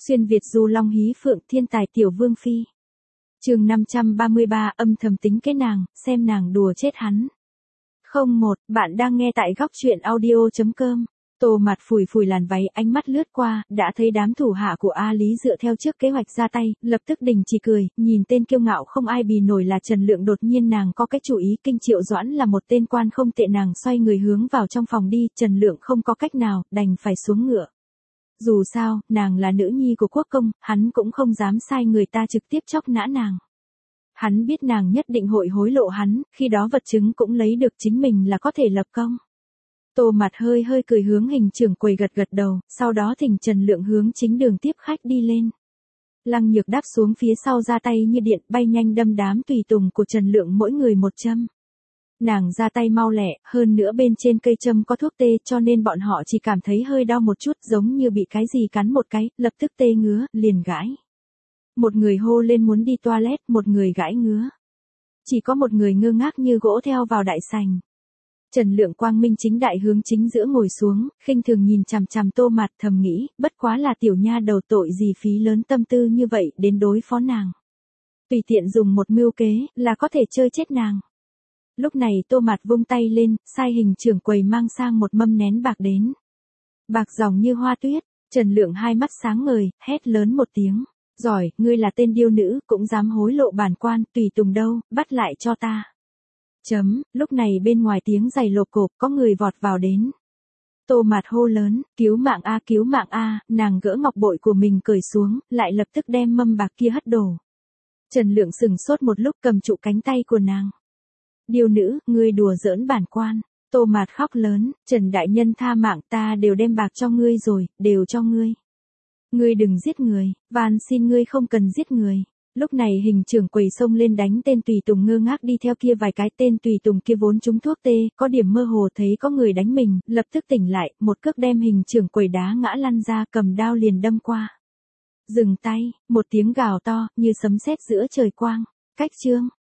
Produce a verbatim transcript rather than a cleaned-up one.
Xuyên Việt du long hí phượng thiên tài tiểu vương phi. Chương năm trăm ba mươi ba âm thầm tính kế nàng, xem nàng đùa chết hắn. Không một, bạn đang nghe tại góc truyện audio chấm com. Tô Mạt phủi phủi làn váy, ánh mắt lướt qua, đã thấy đám thủ hạ của A Lý dựa theo trước kế hoạch ra tay, lập tức đình chỉ cười, nhìn tên kiêu ngạo không ai bì nổi là Trần Lượng. Đột nhiên nàng có cái chủ ý, Kinh Triệu Doãn là một tên quan không tệ. Nàng xoay người hướng vào trong phòng đi, Trần Lượng không có cách nào, đành phải xuống ngựa. Dù sao, nàng là nữ nhi của quốc công, hắn cũng không dám sai người ta trực tiếp chóc nã nàng. Hắn biết nàng nhất định hội hối lộ hắn, khi đó vật chứng cũng lấy được, chính mình là có thể lập công. Tô Mạt hơi hơi cười hướng Hình trưởng quầy gật gật đầu, sau đó thỉnh Trần Lượng hướng chính đường tiếp khách đi lên. Lăng Nhược đáp xuống phía sau ra tay như điện, bay nhanh đâm đám tùy tùng của Trần Lượng mỗi người một châm. Nàng ra tay mau lẹ, hơn nữa bên trên cây châm có thuốc tê, cho nên bọn họ chỉ cảm thấy hơi đau một chút, giống như bị cái gì cắn một cái, lập tức tê ngứa, liền gãi. Một người hô lên muốn đi toilet, một người gãi ngứa. Chỉ có một người ngơ ngác như gỗ theo vào đại sảnh. Trần Lượng quang minh chính đại hướng chính giữa ngồi xuống, khinh thường nhìn chằm chằm Tô Mạt, thầm nghĩ, bất quá là tiểu nha đầu, tội gì phí lớn tâm tư như vậy đến đối phó nàng. Tùy tiện dùng một mưu kế, là có thể chơi chết nàng. Lúc này Tô Mạt vung tay lên, sai Hình trưởng quầy mang sang một mâm nén bạc đến. Bạc dòng như hoa tuyết, Trần Lượng hai mắt sáng ngời, hét lớn một tiếng. Giỏi, ngươi là tên điêu nữ, cũng dám hối lộ bản quan, tùy tùng đâu, bắt lại cho ta. Chấm, lúc này bên ngoài tiếng giày lộp cộp, có người vọt vào đến. Tô Mạt hô lớn, cứu mạng a, cứu mạng a, nàng gỡ ngọc bội của mình cởi xuống, lại lập tức đem mâm bạc kia hất đổ. Trần Lượng sừng sốt một lúc, cầm trụ cánh tay của nàng. Điêu nữ, ngươi đùa giỡn bản quan. Tô Mạt khóc lớn, Trần đại nhân tha mạng, ta đều đem bạc cho ngươi rồi, đều cho ngươi. Ngươi đừng giết người, van xin ngươi không cần giết người. Lúc này Hình trưởng quầy xông lên đánh tên tùy tùng ngơ ngác đi theo kia vài cái. Tên tùy tùng kia vốn trúng thuốc tê, có điểm mơ hồ thấy có người đánh mình, lập tức tỉnh lại, một cước đem Hình trưởng quầy đá ngã lăn ra, cầm đao liền đâm qua. Dừng tay, một tiếng gào to, như sấm sét giữa trời quang. Cách chương.